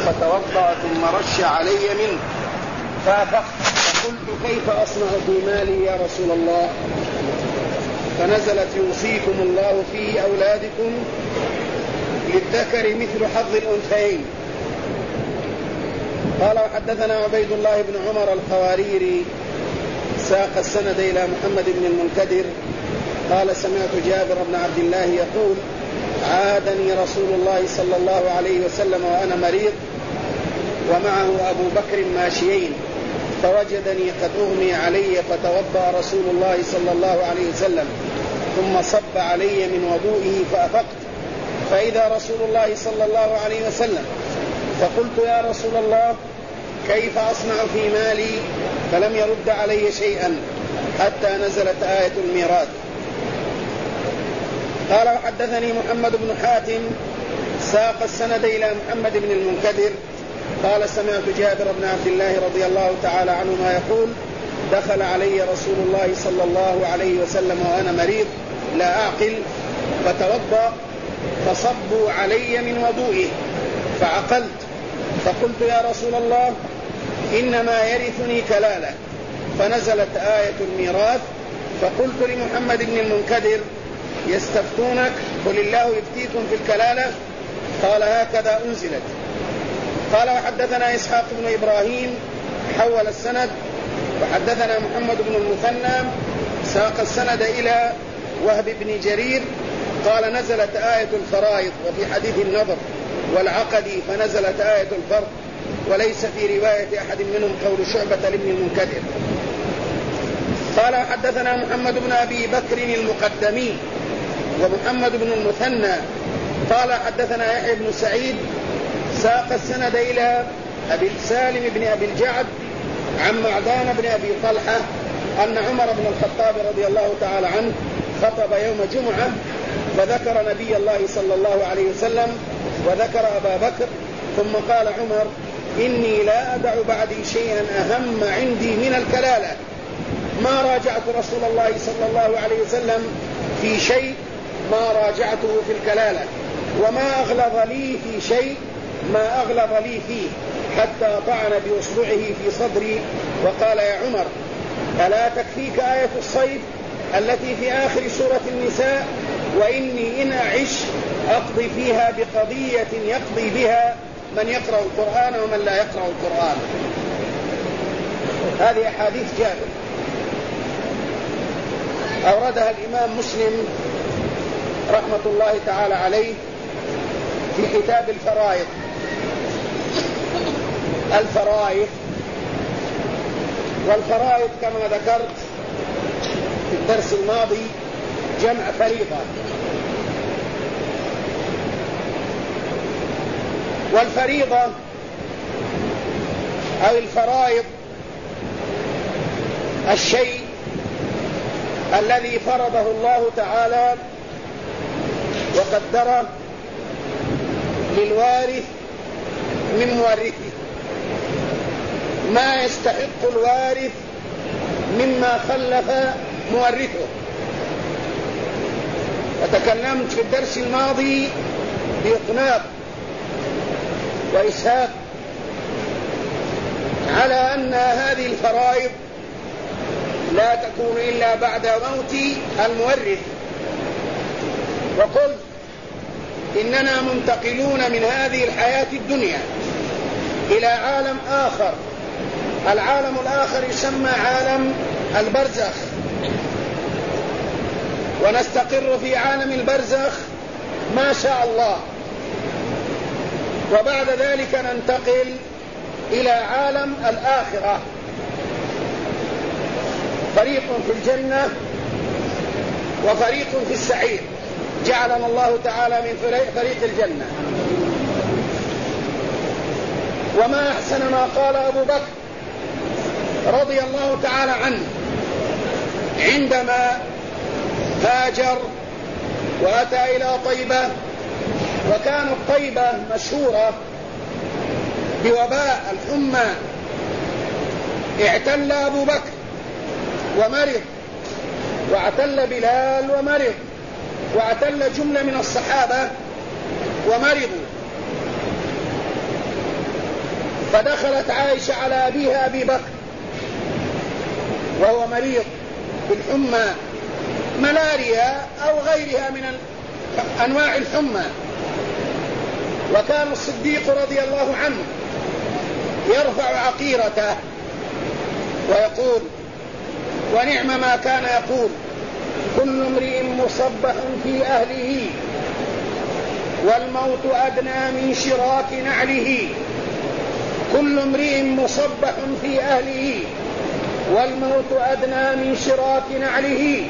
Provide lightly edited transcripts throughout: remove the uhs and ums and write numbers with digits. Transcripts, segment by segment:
فتوضأ ثم رش علي منه فأفقت، فقلت كيف أصنع في مالي يا رسول الله؟ فنزلت يوصيكم الله في أولادكم للذكر مثل حظ الأنثيين. قال وحدثنا عبيد الله بن عمر الخواريري ساق السند إلى محمد بن المنكدر قال سمعت جابر بن عبد الله يقول عادني رسول الله صلى الله عليه وسلم وأنا مريض ومعه أبو بكر ماشيين فوجدني قد أغمي علي فتوضأ رسول الله صلى الله عليه وسلم ثم صب علي من وضوئه فأفقت فإذا رسول الله صلى الله عليه وسلم فقلت يا رسول الله كيف أصنع في مالي؟ فلم يرد علي شيئا حتى نزلت آية الميراث. قال وحدثني محمد بن حاتم ساق السند إلى محمد بن المنكدر قال سمعت جابر بن عبد الله رضي الله تعالى عنهما يقول دخل علي رسول الله صلى الله عليه وسلم وأنا مريض لا أعقل فتوضأ فصبوا علي من وضوئه فعقلت فقلت يا رسول الله إنما يرثني كلالة فنزلت آية الميراث فقلت لمحمد بن المنكدر يستفتونك قل الله يفتيكم في الكلالة قال هكذا أنزلت. قال وحدثنا إسحاق بن إبراهيم حول السند وحدثنا محمد بن المثنى ساق السند إلى وهب بن جرير قال نزلت آية الفرائض وفي حديث النظر والعقدي فنزلت آية الفرض وليس في رواية أحد منهم قول شعبة لابن المنكدر. قال حدثنا محمد بن أبي بكر المقدمي ومحمد بن المثنى قال حدثنا يحيى بن سعيد ساق السند إلى أبي سالم بن أبي الجعد عن معدان بن أبي طلحة أن عمر بن الخطاب رضي الله تعالى عنه خطب يوم جمعة وذكر نبي الله صلى الله عليه وسلم وذكر أبا بكر ثم قال عمر إني لا أدع بعدي شيئا أهم عندي من الكلالة ما راجعت رسول الله صلى الله عليه وسلم في شيء ما راجعته في الكلالة وما أغلظ لي في شيء ما أغلظ لي فيه حتى طعن بأصبعه في صدري وقال يا عمر ألا تكفيك آية الصيد التي في آخر سورة النساء وإني إن أعش أقضي فيها بقضية يقضي بها من يقرأ القرآن ومن لا يقرأ القرآن. هذه أحاديث جابر أوردها الإمام مسلم رحمة الله تعالى عليه في كتاب الفرائض. الفرائض والفرائض كما ذكرت في الدرس الماضي جمع فريضة والفريضة أو الفرائض الشيء الذي فرضه الله تعالى وقدره للوارث من مورثه ما يستحق الوارث مما خلف مورثه. وتكلمت في الدرس الماضي بإطناب وإسهاب على أن هذه الفرائض لا تكون إلا بعد موت المورث وقلت إننا منتقلون من هذه الحياة الدنيا إلى عالم آخر. العالم الآخر يسمى عالم البرزخ ونستقر في عالم البرزخ ما شاء الله وبعد ذلك ننتقل إلى عالم الآخرة فريق في الجنة وفريق في السعير جعلنا الله تعالى من فريق الجنة. وما أحسن ما قال أبو بكر رضي الله تعالى عنه عندما هاجر وأتى إلى طيبة وكانت طيبة مشهورة بوباء الحمى اعتل أبو بكر ومرض واعتل بلال ومرض واعتل جملة من الصحابة ومرضوا فدخلت عائشة على أبيها أبي بكر وهو مريض بالحمى ملاريا أو غيرها من أنواع الحمى. وكان الصديق رضي الله عنه يرفع عقيرته ويقول، ونعم ما كان يقول: كل امرئ مصبح في أهله والموت أدنى من شراك نعله. كل امرئ مصبح في أهله والموت أدنى من شراك نعله.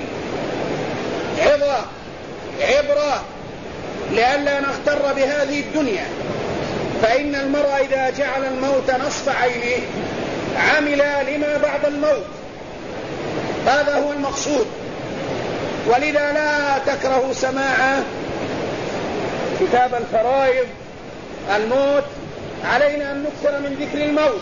عبرة لئلا نغتر بهذه الدنيا، فإن المرء إذا جعل الموت نصف عينه عمل لما بعد الموت، هذا هو المقصود. ولذا لا تكره سماع كتاب الفرائض الموت، علينا أن نكثر من ذكر الموت.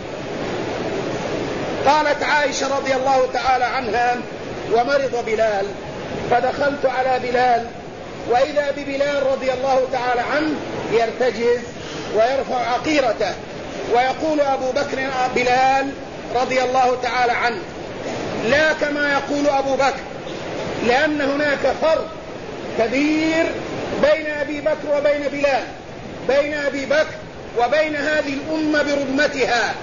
قالت عائشة رضي الله تعالى عنها: ومرض بلال فدخلت على بلال وإذا ببلال رضي الله تعالى عنه يرتجز ويرفع عقيرته، ويقول أبو بكر بلال رضي الله تعالى عنه لا كما يقول أبو بكر، لأن هناك فرق كبير بين أبي بكر وبين بلال، بين أبي بكر وبين هذه الأمة برمتها.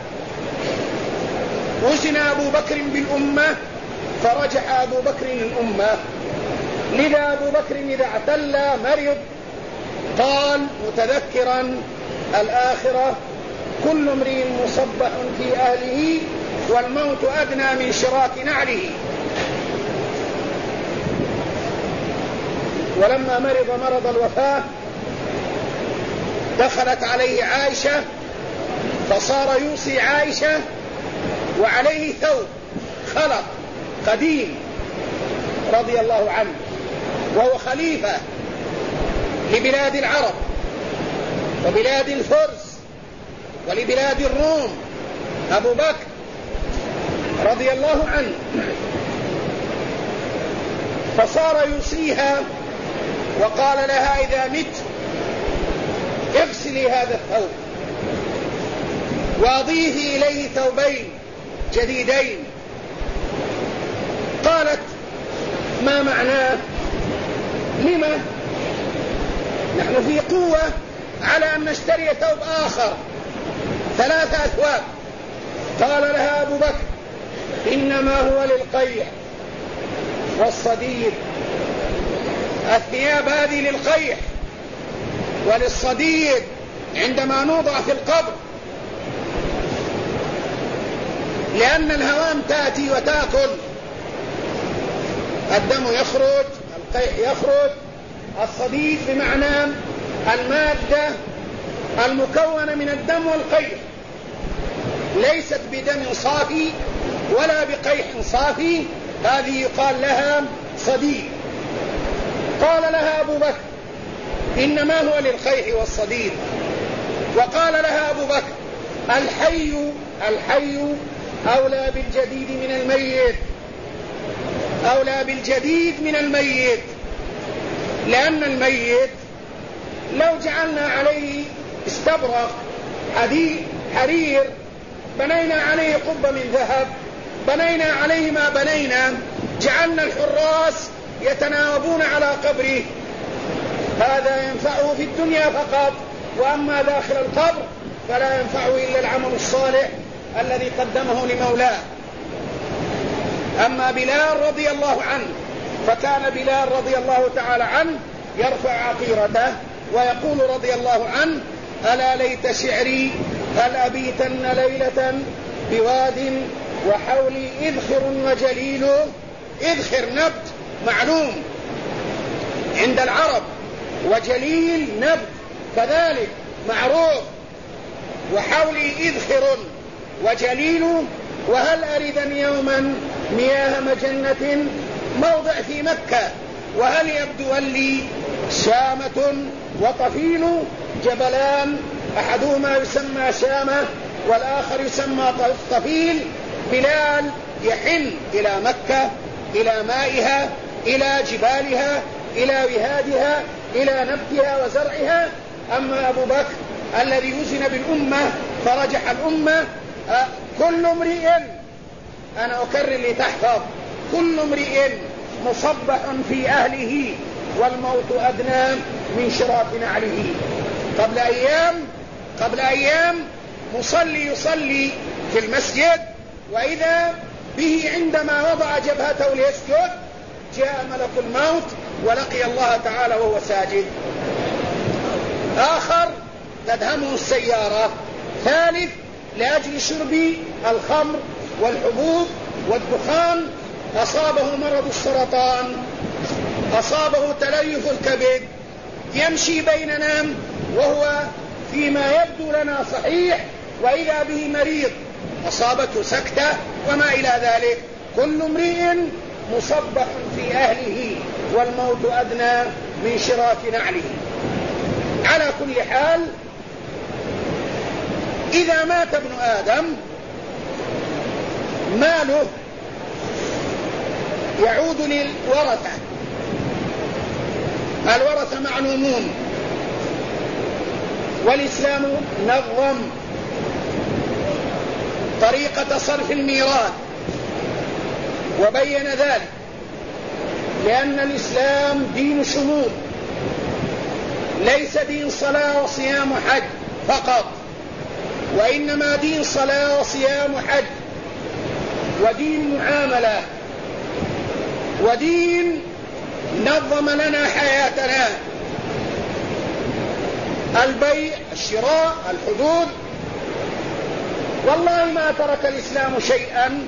وزن أبو بكر بالأمة فرجح أبو بكر الأمة، لذا أبو بكر إذا اعتل مرض قال متذكرا الآخرة: كل امرئ مصبح في أهله والموت أدنى من شراك نعله. ولما مرض الوفاة دخلت عليه عائشة فصار يوصي عائشة وعليه ثوب خلق قديم رضي الله عنه، وهو خليفة لبلاد العرب وبلاد الفرس ولبلاد الروم أبو بكر رضي الله عنه. فصار يوصيها وقال لها: إذا مت اغسلي هذا الثوب وأضيفي إليه ثوبين جديدين. قالت: ما معناه؟ لما؟ نحن في قوة على أن نشتري ثوب آخر، 3 أثواب. قال لها أبو بكر: إنما هو للقيح والصديد. الثياب هذه للقيح وللصديد عندما نوضع في القبر، لأن الهوام تأتي وتأكل، الدم يخرج، القيح يخرج. الصديد بمعنى المادة المكونة من الدم والقيح، ليست بدم صافي ولا بقيح صافي، هذه يقال لها صديد. قال لها أبو بكر: إنما هو للقيح والصديد. وقال لها أبو بكر: الحي أولى بالجديد من الميت، أولى بالجديد من الميت، لأن الميت لو جعلنا عليه استبرق حرير، بنينا عليه قبة من ذهب، بنينا عليه ما بنينا، جعلنا الحراس يتناوبون على قبره، هذا ينفعه في الدنيا فقط، وأما داخل القبر فلا ينفعه إلا العمل الصالح الذي قدمه لمولاه. أما بلال رضي الله عنه فكان بلال رضي الله تعالى عنه يرفع عقيرته ويقول رضي الله عنه: ألا ليت شعري هل أبيتن ليلة بواد وحولي إذخر وجليل. إذخر نبت معلوم عند العرب، وجليل نبت كذلك معروف، وحولي إذخر وجليل. وهل أردن يوما مياه مجنة موضع في مكة، وهل يبدو لي شامة وطفيل جبلان، أحدهما يسمى شامة والآخر يسمى طفيل. بلال يحن إلى مكة، إلى مائها، إلى جبالها، إلى وهادها، إلى نبتها وزرعها. أما أبو بكر الذي وزن بالأمة فرجح الأمة. كل امرئ، أنا أكرر لتحفظ، كل امرئ مصبح في أهله والموت أدنى من شراك نعله. قبل أيام مصلي يصلي في المسجد، وإذا به عندما وضع جبهته ليسجد جاء ملك الموت ولقي الله تعالى وهو ساجد. آخر تدهمه السيارة. ثالث لأجل شرب الخمر والحبوب والدخان أصابه مرض السرطان، أصابه تليف الكبد، يمشي بيننا وهو فيما يبدو لنا صحيح، وإذا به مريض أصابته سكتة وما إلى ذلك. كل امرئ مصبح في أهله والموت أدنى من شراك نعله. على كل حال، إذا مات ابن آدم ماله يعود للورثة. الورثة معلومون، والإسلام نظم طريقة صرف الميراث وبين ذلك، لأن الإسلام دين شمول، ليس دين صلاة وصيام وحج فقط، وإنما دين صلاة وصيام وحج، ودين معاملة، ودين نظم لنا حياتنا، البيع، الشراء، الحدود. والله ما ترك الإسلام شيئا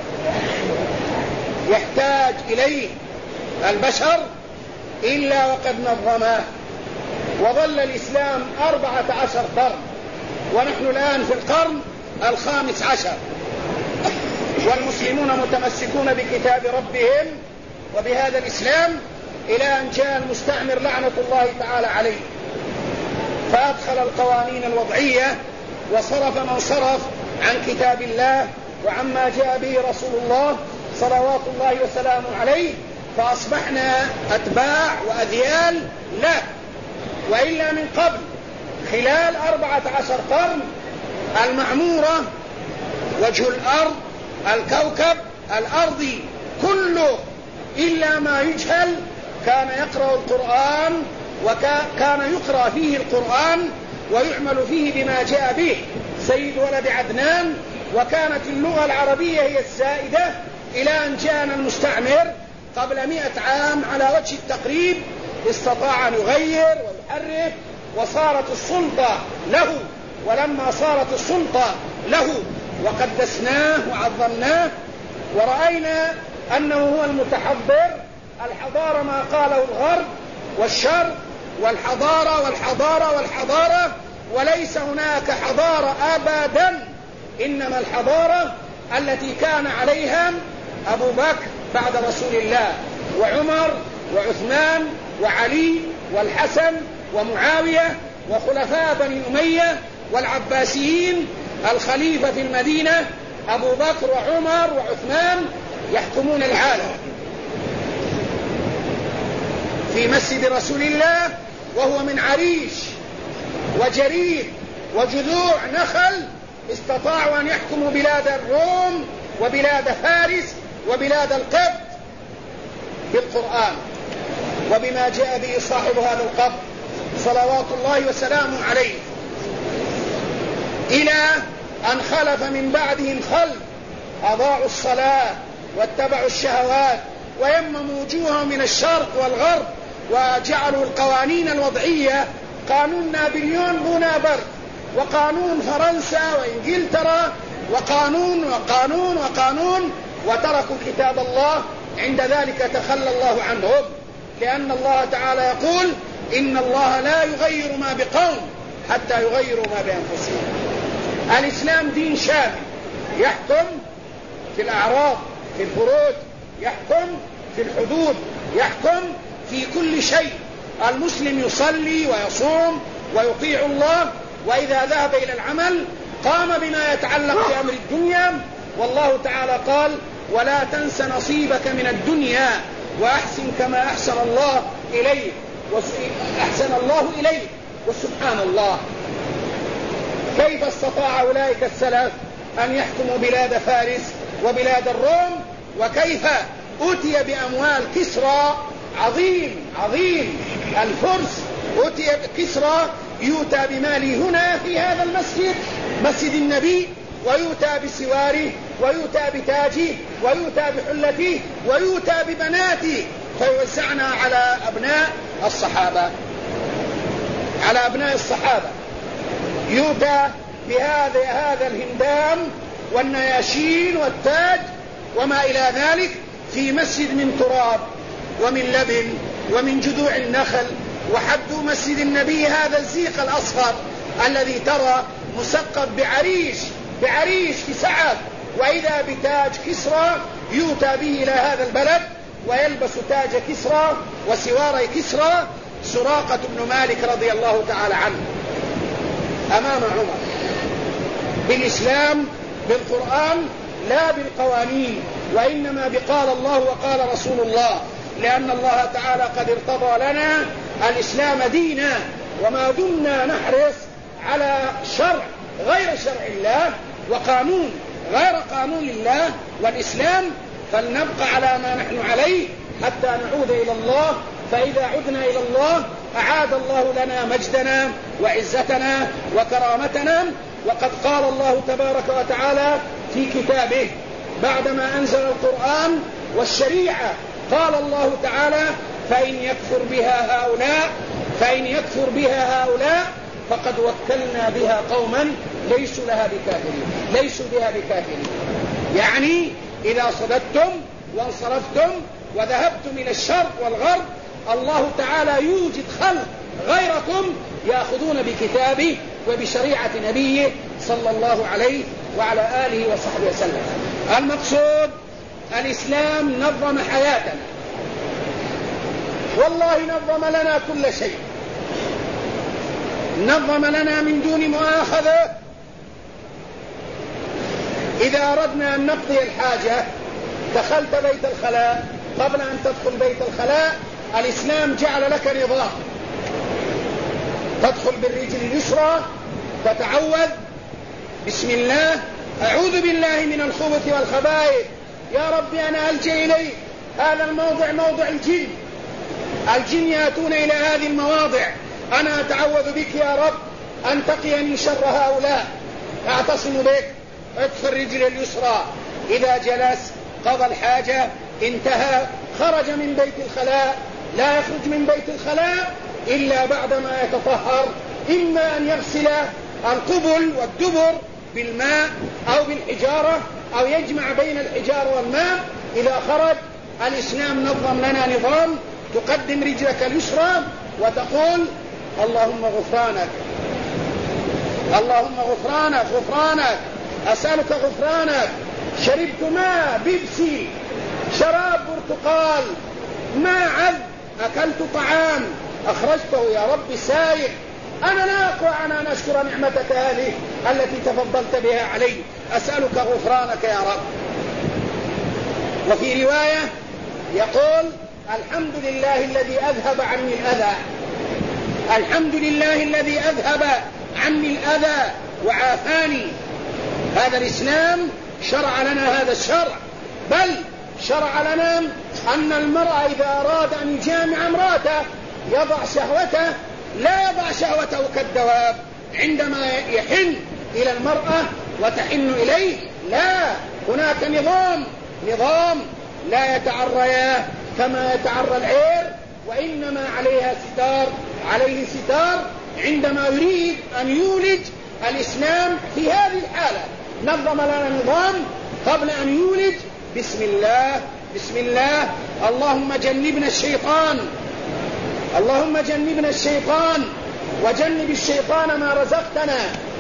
يحتاج إليه البشر إلا وقد نظمه. وظل الإسلام 14 قرن، ونحن الآن في القرن 15، والمسلمون متمسكون بكتاب ربهم وبهذا الإسلام إلى أن جاء المستعمر لعنة الله تعالى عليه، فأدخل القوانين الوضعية وصرف من صرف عن كتاب الله وعما جاء به رسول الله صلوات الله وسلامه عليه، فأصبحنا أتباع وأذيال له. وإلا من قبل خلال 14 قرن المعمورة، وجه الأرض، الكوكب الأرضي كله إلا ما يجهل كان يقرأ القرآن، وكان يقرأ فيه القرآن ويعمل فيه بما جاء به سيد ولد عدنان، وكانت اللغة العربية هي السائدة إلى أن جاءنا المستعمر قبل 100 عام على وجه التقريب، استطاع أن يغير ويحرف، وصارت السلطة له. ولما صارت السلطة له وقدسناه وعظمناه ورأينا أنه هو المتحضر، الحضارة ما قاله الغرب والشرق، والحضارة والحضارة والحضارة، وليس هناك حضارة أبدا، إنما الحضارة التي كان عليها أبو بكر بعد رسول الله، وعمر وعثمان وعلي والحسن ومعاوية وخلفاء بني أمية والعباسيين. الخليفة في المدينة أبو بكر وعمر وعثمان يحكمون العالم في مسجد رسول الله، وهو من عريش وجريد وجذوع نخل استطاعوا أن يحكموا بلاد الروم وبلاد فارس وبلاد القبط بالقرآن وبما جاء به صاحب هذا القبط صلوات الله وسلامه عليه، إلى أن خلف من بعدهم خلف أضاعوا الصلاة واتبعوا الشهوات ويمموا وجوههم من الشرق والغرب، وجعلوا القوانين الوضعية قانون نابليون بونابرت وقانون فرنسا وإنجلترا وقانون وقانون وقانون، وتركوا كتاب الله. عند ذلك تخلى الله عنهم، لأن الله تعالى يقول إن الله لا يغير ما بقوم حتى يغيروا ما بأنفسهم. الإسلام دين شامل، يحكم في الأعراض، في الفروج، يحكم في الحدود، يحكم في كل شيء. المسلم يصلي ويصوم ويطيع الله، وإذا ذهب إلى العمل قام بما يتعلق بأمر الدنيا، والله تعالى قال ولا تنس نصيبك من الدنيا وأحسن كما أحسن الله إليك، أحسن الله إليك. وسبحان الله، كيف استطاع أولئك السلف أن يحكموا بلاد فارس وبلاد الروم، وكيف أتي بأموال كسرى عظيم الفرس، أتي كسرى يؤتى بماله هنا في هذا المسجد، مسجد النبي، ويؤتى بسواره، ويؤتى بتاجه، ويؤتى بحلته، ويؤتى ببناته، فيوزعنا على أبناء الصحابة، يؤتى بهذا الهندام والنياشين والتاج وما إلى ذلك في مسجد من تراب ومن لبن ومن جذوع النخل. وحد مسجد النبي هذا الزيق الأصفر الذي ترى مسقب بعريش في سعد، وإذا بتاج كسرى يؤتى به إلى هذا البلد، ويلبس تاج كسرى وسوار كسرى سراقة بن مالك رضي الله تعالى عنه أمام عمر، بالإسلام بالقرآن لا بالقوانين، وإنما بقال الله وقال رسول الله، لأن الله تعالى قد ارتضى لنا الإسلام دينا، وما دمنا نحرص على شرع غير شرع الله وقانون غير قانون الله والإسلام، فلنبقى على ما نحن عليه حتى نعود إلى الله. فإذا عدنا إلى الله أعاد الله لنا مجدنا وعزتنا وكرامتنا. وقد قال الله تبارك وتعالى في كتابه بعدما أنزل القرآن والشريعة، قال الله تعالى: فإن يكفر بها هؤلاء فقد وكلنا بها قوما ليسوا بها بكافرين. يعني إذا صددتم وانصرفتم وذهبتم إلى الشرق والغرب، الله تعالى يوجد خلق غيركم يأخذون بكتابه وبشريعة نبيه صلى الله عليه وعلى آله وصحبه وسلم. المقصود الإسلام نظم حياتنا، والله نظم لنا كل شيء، نظم لنا من دون مؤاخذة. إذا أردنا أن نقضي الحاجة دخلت بيت الخلاء، قبل أن تدخل بيت الخلاء الإسلام جعل لك نظام، تدخل بالرجل اليسرى، تتعوذ بسم الله، أعوذ بالله من الخبث والخبائث، يا ربي أنا ألجأ إليك، هذا الموضع موضع الجن يأتون إلى هذه المواضع، أنا أتعوذ بك يا رب أن تقي من شر هؤلاء، أعتصم بك، ادخل رجل اليسرى. إذا جلس قضى الحاجة، انتهى، خرج من بيت الخلاء، لا يخرج من بيت الخلاء إلا بعدما يتطهر، إما أن يغسل القبل والدبر بالماء أو بالحجارة، أو يجمع بين الحجارة والماء. إذا خرج الإسلام نظم لنا نظام، تقدم رجلك اليسرى وتقول: اللهم غفرانك، اللهم غفرانك، أسألك غفرانك، شربت ماء بيبسي، شراب برتقال، ما عذب، أكلت طعام أخرجته يا رب سائر، أنا لا أقوى أن أشكر نعمتك هذه التي تفضلت بها علي، أسألك غفرانك يا رب. وفي رواية يقول: الحمد لله الذي أذهب عني الأذى، الحمد لله الذي أذهب عني الأذى وعافاني. هذا الإسلام شرع لنا هذا الشرع، بل شرع لنا أن المرأة إذا أراد أن يجامع امرأته يضع شهوته، لا يضع شهوته كالدواب عندما يحن إلى المرأة وتحن إليه، لا، هناك نظام لا يتعريا كما يتعرى العير، وإنما عليه ستار عندما يريد أن يولج. الإسلام في هذه الحالة نظم لنا نظام قبل أن يولج: بسم الله، اللهم جنبنا الشيطان، اللهم جنبنا الشيطان وجنب الشيطان ما رزقتنا.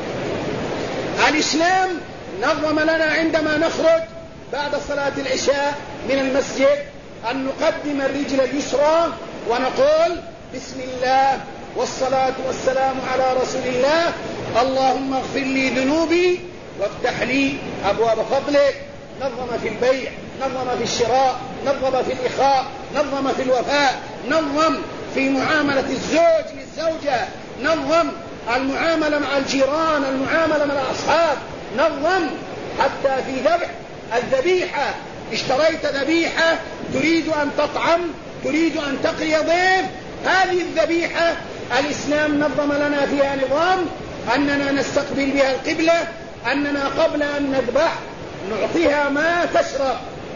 الإسلام نظم لنا عندما نخرج بعد صلاة العشاء من المسجد أن نقدم الرجل اليسرى ونقول: بسم الله والصلاة والسلام على رسول الله، اللهم اغفر لي ذنوبي وافتح لي أبواب فضلك. نظم في البيع، نظم في الشراء، نظم في الإخاء، نظم في الوفاء، نظم في معاملة الزوج للزوجة، نظم المعاملة مع الجيران، المعاملة مع الأصحاب، نظم حتى في ذبح الذبيحة. اشتريت ذبيحة تريد أن تطعم، تريد أن تقري ضيف، هذه الذبيحة الإسلام نظم لنا فيها نظام أننا نستقبل بها القبلة، أننا قبل أن نذبح نعطيها ما تشرب،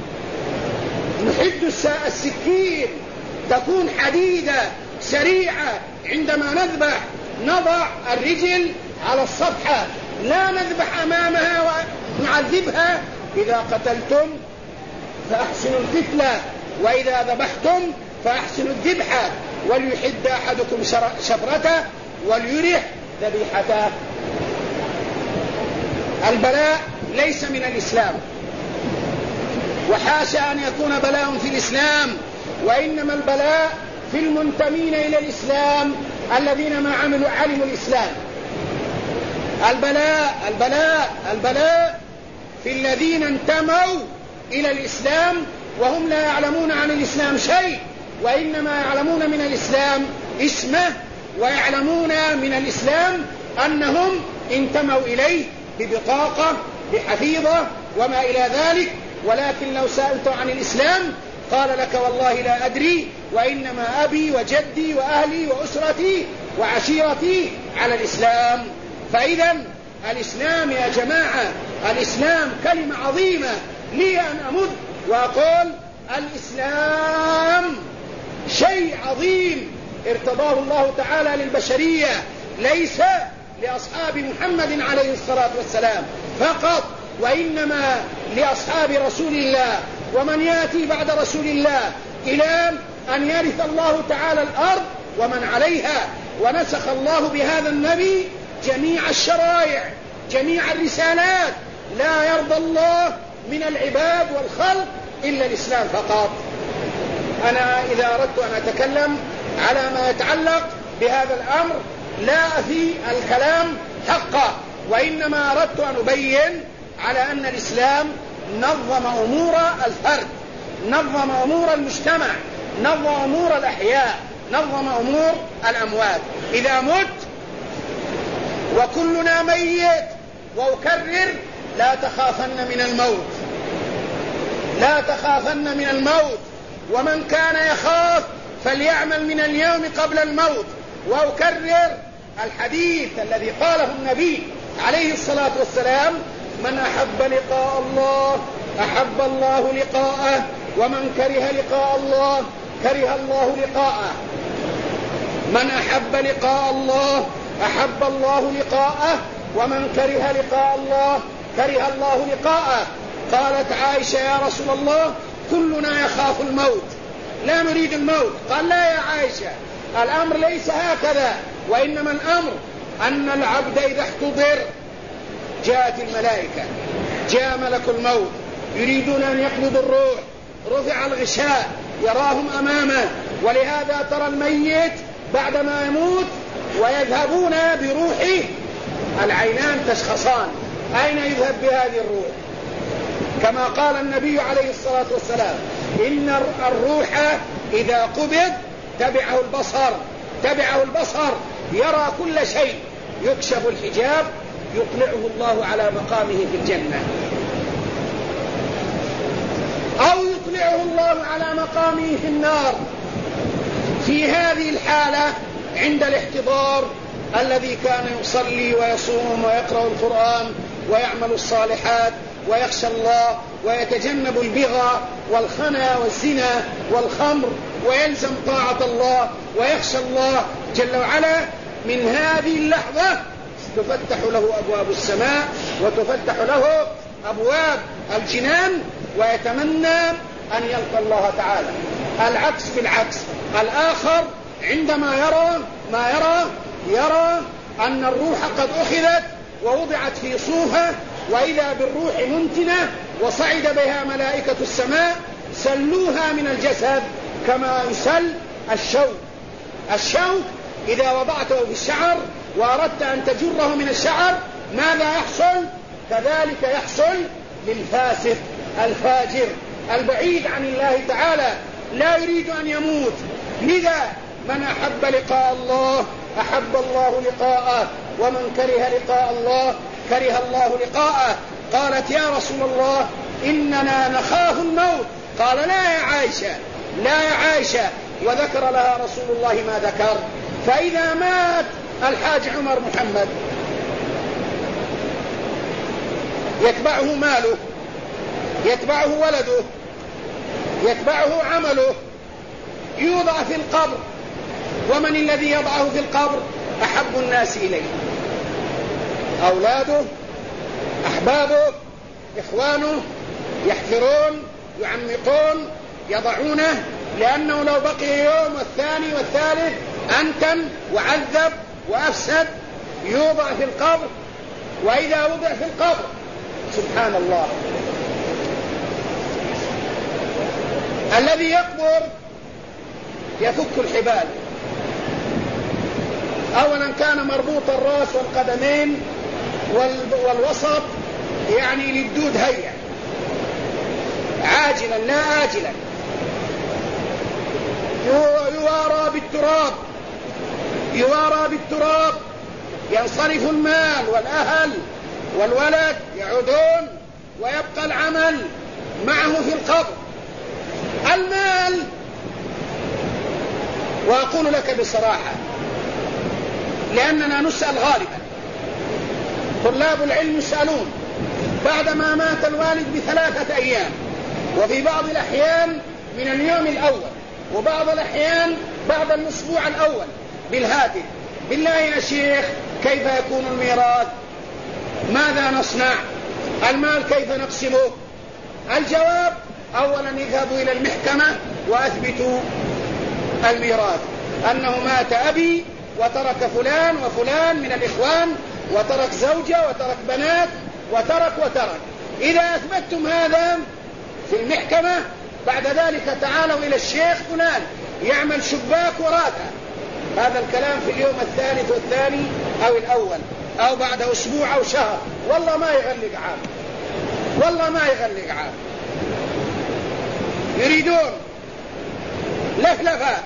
نحد السكين تكون حديدة سريعة، عندما نذبح نضع الرجل على الصفحة، لا نذبح أمامها ونعذبها. إذا قتلتم فأحسنوا القتلة، وإذا ذبحتم فأحسنوا الذبحة، وليحد أحدكم شفرته وليرح ذبيحته. البلاء ليس من الإسلام، وحاشا أن يكون بلاء في الإسلام، وإنما البلاء في المنتمين إلى الإسلام الذين ما علموا الإسلام. البلاء في الذين انتموا إلى الإسلام وهم لا يعلمون عن الإسلام شيء، وإنما يعلمون من الإسلام اسمه، ويعلمون من الإسلام أنهم انتموا إليه ببطاقة بحفيظة وما إلى ذلك. ولكن لو سألت عن الإسلام قال لك والله لا أدري، وإنما أبي وجدي وأهلي وأسرتي وعشيرتي على الإسلام. فإذا الإسلام يا جماعة، الإسلام كلمة عظيمة لي أن أمد وأقول الإسلام شيء عظيم ارتضاه الله تعالى للبشرية، ليس لأصحاب محمد عليه الصلاة والسلام فقط، وإنما لأصحاب رسول الله ومن يأتي بعد رسول الله، إلى أن يرث الله تعالى الأرض ومن عليها. ونسخ الله بهذا النبي جميع الشرائع، جميع الرسالات. لا يرضى الله من العباد والخلق إلا الإسلام فقط. أنا إذا أردت أن أتكلم على ما يتعلق بهذا الأمر لا أفي الكلام حقه، وإنما أردت أن أبين على أن الإسلام نظم أمور الفرد، نظم أمور المجتمع، نظم أمور الأحياء، نظم أمور الأموات. إذا مت وكلنا ميت، وأكرر لا تخافن من الموت، لا تخافن من الموت، ومن كان يخاف فليعمل من اليوم قبل الموت. وأكرر الحديث الذي قاله النبي عليه الصلاة والسلام: من أحب لقاء الله أحب الله لقاءه، ومن كره لقاء الله كره الله لقاءه. من أحب لقاء الله أحب الله لقاءه، ومن كره لقاء الله كره الله لقاءه. قالت عائشة: يا رسول الله كلنا يخاف الموت، لا نريد الموت. قال: لا يا عائشة، الأمر ليس هكذا، وإنما الأمر أن العبد إذا احتضر جاءت الملائكة، جاء ملك الموت يريدون أن يقبضوا الروح، رفع الغشاء يراهم أمامه. ولهذا ترى الميت بعدما يموت ويذهبون بروحه العينان تشخصان، أين يذهب بهذه الروح؟ كما قال النبي عليه الصلاة والسلام: إن الروح إذا قبض تبعه البصر، يرى كل شيء، يكشف الحجاب يطلعه الله على مقامه في الجنة، أو يطلعه الله على مقامه في النار. في هذه الحالة عند الاحتضار الذي كان يصلي ويصوم ويقرأ القرآن ويعمل الصالحات ويخشى الله ويتجنب البغى والخنا والزنا والخمر ويلزم طاعة الله ويخشى الله جل وعلا، من هذه اللحظة تفتح له أبواب السماء وتفتح له أبواب الجنان، ويتمنى أن يلقى الله تعالى. العكس بالعكس، الآخر عندما يرى أن الروح قد أخذت ووضعت في صوفة، وإذا بالروح منتنة وصعد بها ملائكة السماء سلوها من الجسد كما يسل الشوك إذا وضعته في الشعر وأردت أن تجره من الشعر ماذا يحصل؟ كذلك يحصل للفاسق الفاجر البعيد عن الله تعالى، لا يريد أن يموت. لذا من أحب لقاء الله أحب الله لقاءه، ومن كره لقاء الله كره الله لقاءه. قالت يا رسول الله إننا نخاف الموت. قال لا يا عائشة، لا يا عائشة، وذكر لها رسول الله ما ذكر. فإذا مات الحاج عمر محمد يتبعه ماله، يتبعه ولده، يتبعه عمله، يوضع في القبر. ومن الذي يضعه في القبر؟ أحب الناس إليه، أولاده، أحبابه، إخوانه، يحفرون، يعمقون، يضعونه، لأنه لو بقي يوم والثاني والثالث أنتن وعذب وأفسد. يوضع في القبر، وإذا وضع في القبر سبحان الله الذي يقبر يفك الحبال. أولا كان مربوط الرأس والقدمين والوسط، يعني للدود هيا، عاجلا لا آجلا، يوارى بالتراب، يوارى بالتراب. ينصرف المال والأهل والولد يعودون، ويبقى العمل معه في القبر. المال، وأقول لك بصراحة لأننا نسأل غالبا، طلاب العلم يسألون بعدما مات الوالد ب3 أيام، وفي بعض الأحيان من اليوم الأول، وبعض الأحيان بعد الأسبوع الأول بالهاتف: بالله يا شيخ كيف يكون الميراث؟ ماذا نصنع؟ المال كيف نقسمه؟ الجواب: أولا اذهبوا إلى المحكمة وأثبتوا الميراث، أنه مات أبي وترك فلان وفلان من الإخوان، وترك زوجة وترك بنات وترك. إذا أثبتتم هذا في المحكمة، بعد ذلك تعالوا إلى الشيخ فلان يعمل شباك وراثة. هذا الكلام في اليوم الثالث والثاني أو الأول، أو بعد أسبوع أو شهر. والله ما يغلق عام، والله ما يغلق عام. يريدون لفلفة.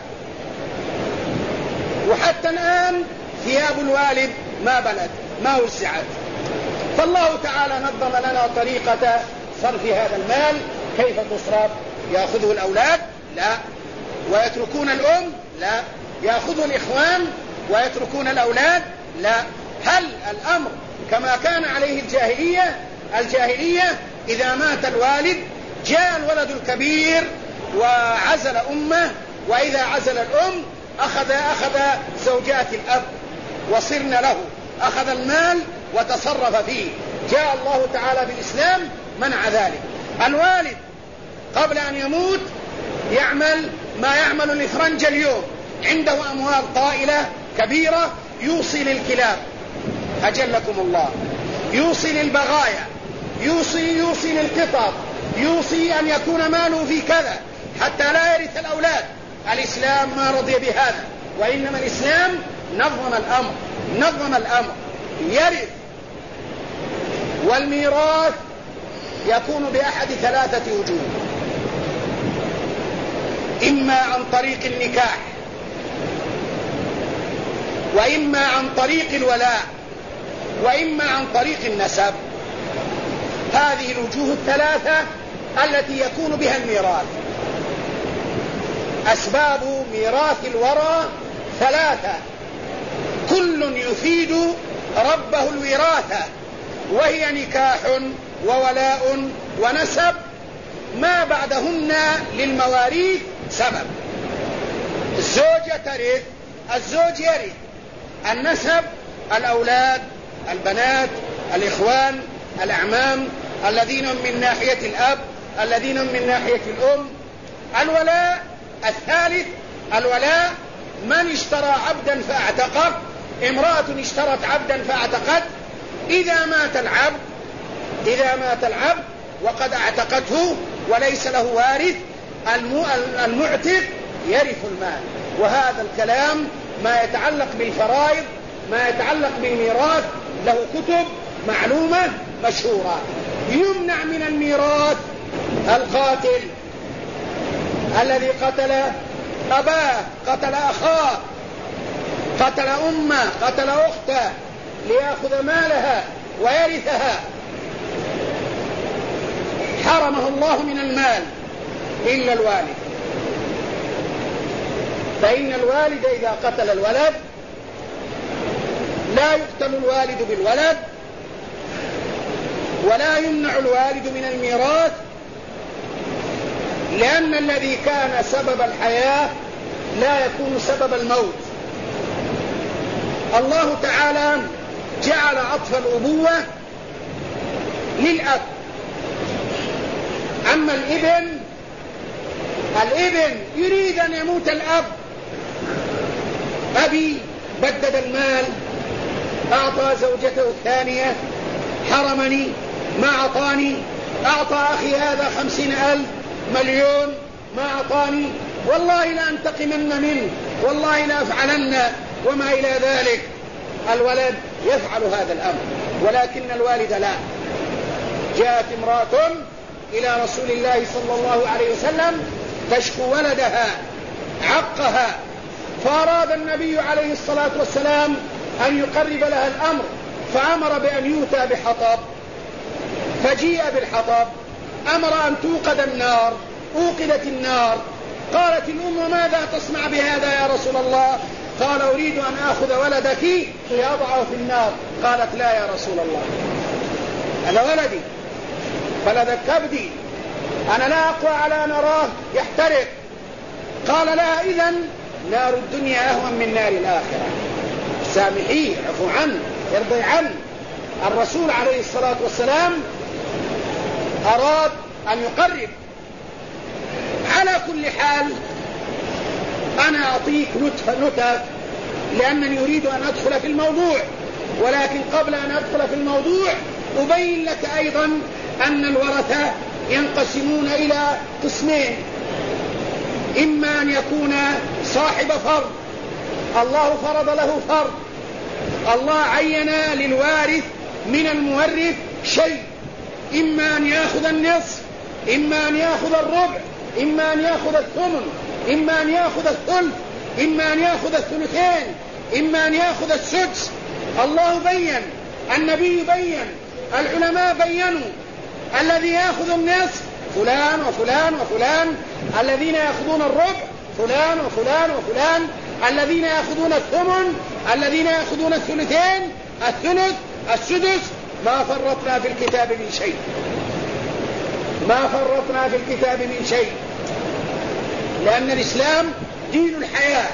وحتى الآن ثياب الوالد ما بلد، ما وزعت. فالله تعالى نظم لنا طريقة صرف هذا المال. كيف تصرف؟ يأخذه الأولاد؟ لا. ويتركون الأم؟ لا. يأخذه الإخوان ويتركون الأولاد؟ لا. هل الأمر كما كان عليه الجاهلية إذا مات الوالد جاء الولد الكبير وعزل أمه، وإذا عزل الأم أخذ زوجات الأب وصرن له، أخذ المال وتصرف فيه. جاء الله تعالى بالإسلام منع ذلك. الوالد قبل أن يموت يعمل ما يعمل الإفرنج اليوم، عنده أموال طائلة كبيرة، يوصي للكلاب أجلكم الله، يوصي للبغايا، يوصي للقطط، يوصي أن يكون ماله في كذا حتى لا يرث الأولاد. الإسلام ما رضي بهذا، وإنما الإسلام نظم الأمر يرث. والميراث يكون بأحد 3 وجوه: إما عن طريق النكاح، وإما عن طريق الولاء، وإما عن طريق النسب. هذه الوجوه 3 التي يكون بها الميراث. أسباب ميراث الورى 3، كل يفيد ربه الوراثة، وهي نكاح وولاء ونسب، ما بعدهن للمواريث سبب. الزوجة ترث، الزوج يرث، النسب الأولاد، البنات، الإخوان، الأعمام، الذين من ناحية الأب، الذين من ناحية الأم. الولاء الثالث، الولاء من اشترى عبدا فاعتقه، امرأة اشترت عبدا فاعتقت، إذا مات العبد وقد اعتقته وليس له وارث، المعتق يرث المال. وهذا الكلام ما يتعلق بالفرائض، ما يتعلق بالميراث، له كتب معلومة مشهورة. يمنع من الميراث القاتل الذي قتل أباه، قتل أخاه، قتل أمه، قتل أخته ليأخذ مالها ويرثها، حرمه الله من المال إلا الوالد. فإن الوالد إذا قتل الولد لا يقتل الوالد بالولد، ولا يمنع الوالد من الميراث، لأن الذي كان سبب الحياة لا يكون سبب الموت. الله تعالى جعل عطف الأبوة للأب. أما الابن يريد أن يموت الأب، أبي بدد المال، أعطى زوجته الثانية، حرمني، ما أعطاني، أعطى أخي هذا 50,000 مليون ما أعطاني، والله لا أنتقمن منه، والله لا أفعلن، وما إلى ذلك. الولد يفعل هذا الأمر، ولكن الوالد لا. جاءت امرأة إلى رسول الله صلى الله عليه وسلم تشكو ولدها عقها، فأراد النبي عليه الصلاة والسلام أن يقرب لها الأمر، فأمر بأن يؤتى بحطب، فجيء بالحطب، أمر أن توقد النار، أوقدت النار. قالت الأم: ماذا تصنع بهذا يا رسول الله؟ قال: أريد أن أخذ ولدك لأضعه في النار. قالت: لا يا رسول الله، هذا ولدي، فلذا كبدي، أنا لا أقوى على أن أراه يحترق. قال لها: إذن نار الدنيا أهون من نار الآخرة، سامحيه، عفو عنه، ارضي عنه. الرسول عليه الصلاة والسلام أراد أن يقرب. على كل حال أنا أعطيك نتف لأنني أريد أن أدخل في الموضوع، ولكن قبل أن أدخل في الموضوع أبين لك أيضا أن الورثة ينقسمون إلى قسمين: إما أن يكون صاحب فرض، الله فرض له فرض، الله عين للوارث من المورث شيء، إما أن يأخذ النصف، إما أن يأخذ الربع، إما أن يأخذ الثمن، إما أن يأخذ الثلث، إما أن يأخذ الثلثين، إما أن يأخذ السدس. الله بين، النبي بين، العلماء بينوا. الذي يأخذ النصف فلان وفلان وفلان، الذين يأخذون الربع فلان وفلان وفلان، الذين يأخذون الثمن، الذين يأخذون الثلثين، الثلث، السدس. ما فرطنا في الكتاب من شيء، ما فرطنا في الكتاب من شيء، لأن الإسلام دين الحياة.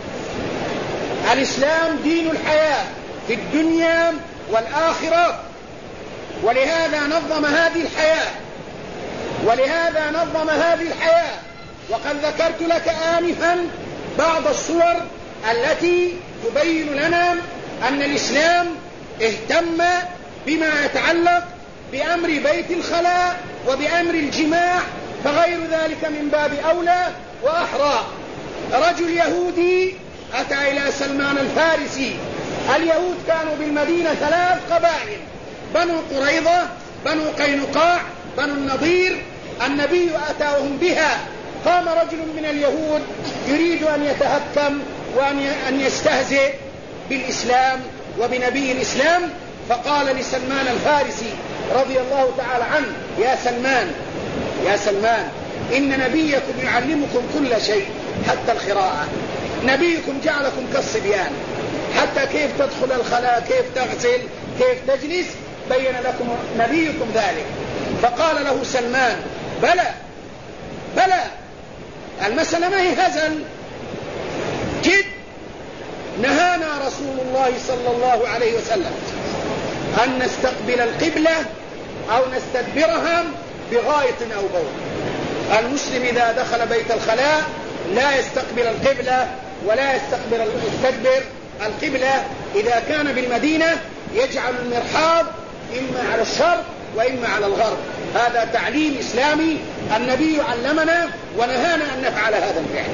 الإسلام دين الحياة في الدنيا والآخرة، ولهذا نظم هذه الحياة، ولهذا نظم هذه الحياة. وقد ذكرت لك آنفا بعض الصور التي تبين لنا أن الإسلام اهتم بما يتعلق بأمر بيت الخلاء وبأمر الجماع، فغير ذلك من باب أولى وأحرى. رجل يهودي أتى إلى سلمان الفارسي. اليهود كانوا بالمدينة 3 قبائل: بنو قريظة، بنو قينقاع، بنو النضير. النبي أتاهم بها. قام رجل من اليهود يريد أن يتهكم وأن يستهزئ بالإسلام وبنبي الإسلام، فقال لسلمان الفارسي رضي الله تعالى عنه: يا سلمان، يا سلمان، إن نبيكم يعلمكم كل شيء حتى القراءة. نبيكم جعلكم كالصبيان، حتى كيف تدخل الخلاء، كيف تغسل، كيف تجلس، بين لكم نبيكم ذلك. فقال له سلمان: بلى بلى، المسألة ما هي هزل، جد. نهانا رسول الله صلى الله عليه وسلم أن نستقبل القبلة أو نستدبرها بغائط أو بول. المسلم إذا دخل بيت الخلاء لا يستقبل القبلة ولا يستدبر القبلة. إذا كان بالمدينة يجعل المرحاض إما على الشرق وإما على الغرب. هذا تعليم إسلامي، النبي علمنا ونهانا أن نفعل هذا الفعل،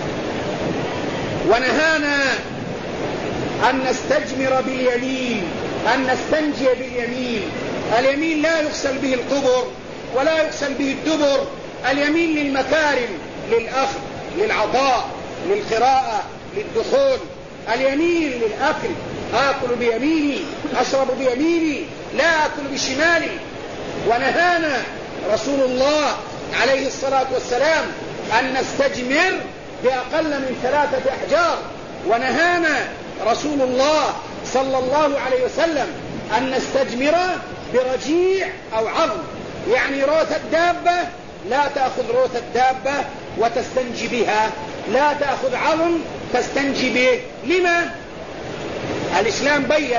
ونهانا أن نستجمر باليمين، أن نستنجي باليمين. اليمين لا يغسل به القبر ولا يغسل به الدبر. اليمين للمكارم، للأخذ، للعطاء، للقراءة، للدخول. اليمين للأكل، آكل بيميني أشرب بيميني لا آكل بشمالي. ونهانا رسول الله عليه الصلاة والسلام أن نستجمر بأقل من 3 أحجار، ونهانا رسول الله صلى الله عليه وسلم أن نستجمر برجيع أو عظم، يعني روث الدابة لا تأخذ روث الدابة وتستنجي بها، لا تأخذ عظم تستنجي به. لما؟ الإسلام بيّن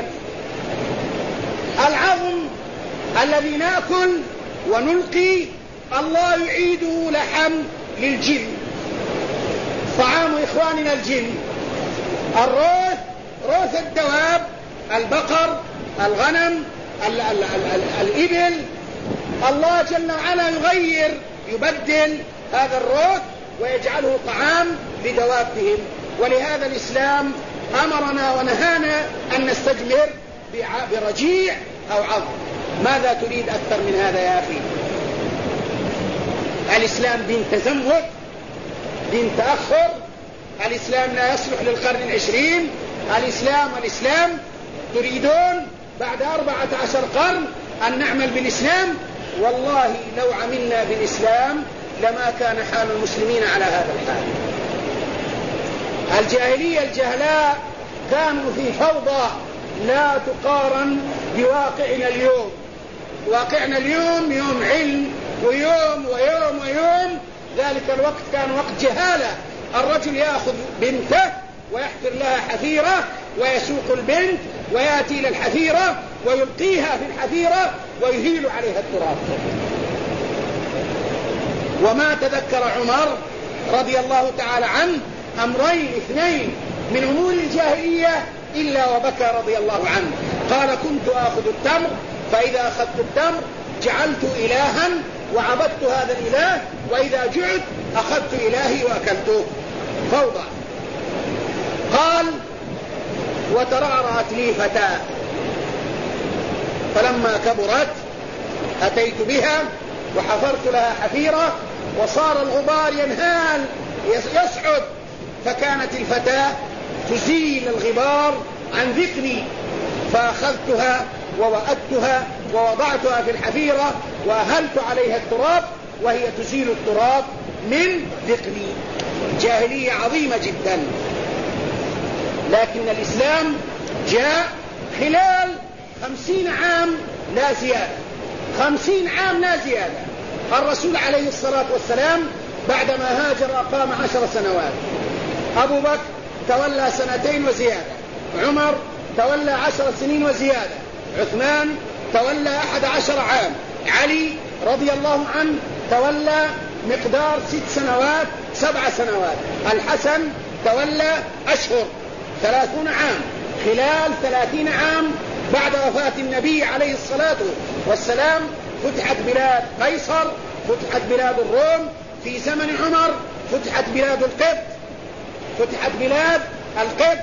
العظم الذي نأكل ونلقي الله يعيده لحم للجن، طعام إخواننا الجن. الروث روث الدواب، البقر، الغنم، الإبل، الله جل وعلا يغير يبدل هذا الروث ويجعله طعام لدوابهم. ولهذا الإسلام أمرنا ونهانا أن نستجمر برجيع أو عظم. ماذا تريد أكثر من هذا يا أخي؟ الإسلام دين تزمت، دين تأخر. الإسلام لا يصلح للقرن 20. الإسلام تريدون بعد 14 قرن أن نعمل بالإسلام؟ والله لو عملنا بالإسلام لما كان حال المسلمين على هذا الحال. الجاهلية الجهلاء كانوا في فوضى لا تقارن بواقعنا اليوم. واقعنا اليوم يوم علم ويوم ويوم ويوم. ذلك الوقت كان وقت جهالة. الرجل يأخذ بنته ويحفر لها حفيرة ويسوق البنت ويأتي إلى الحفيرة ويلقيها في الحفيرة ويهيل عليها التراب. وما تذكر عمر رضي الله تعالى عنه أمرين 2 من أمور الجاهلية إلا وبكى رضي الله عنه. قال: كنت آخذ التمر، فإذا أخذت التمر جعلت إلها وعبدت هذا الإله، وإذا جعت أخذت إلهي وأكلته. فوضى. قال: وترعرعت لي فتاة، فلما كبرت أتيت بها وحفرت لها حفيرة وصار الغبار ينهال يصعد، فكانت الفتاة تزيل الغبار عن ذكري، فأخذتها ووأدتها ووضعتها في الحفيرة وأهلت عليها التراب وهي تزيل التراب من ذكري. جاهلية عظيمة جدا. لكن الإسلام جاء خلال 50 عام لا زيادة. 50 عام لا زيادة. الرسول عليه الصلاة والسلام بعدما هاجر أقام 10 سنوات. أبو بكر تولى 2 وزيادة. عمر تولى 10 سنين وزيادة. عثمان تولى 11 عام. علي رضي الله عنه تولى مقدار 7 سنوات. الحسن تولى أشهر 30 عام. خلال 30 عام بعد وفاة النبي عليه الصلاة والسلام فتحت بلاد قيصر، فتحت بلاد الروم. في زمن عمر فتحت بلاد القبط. فتحت بلاد القبط.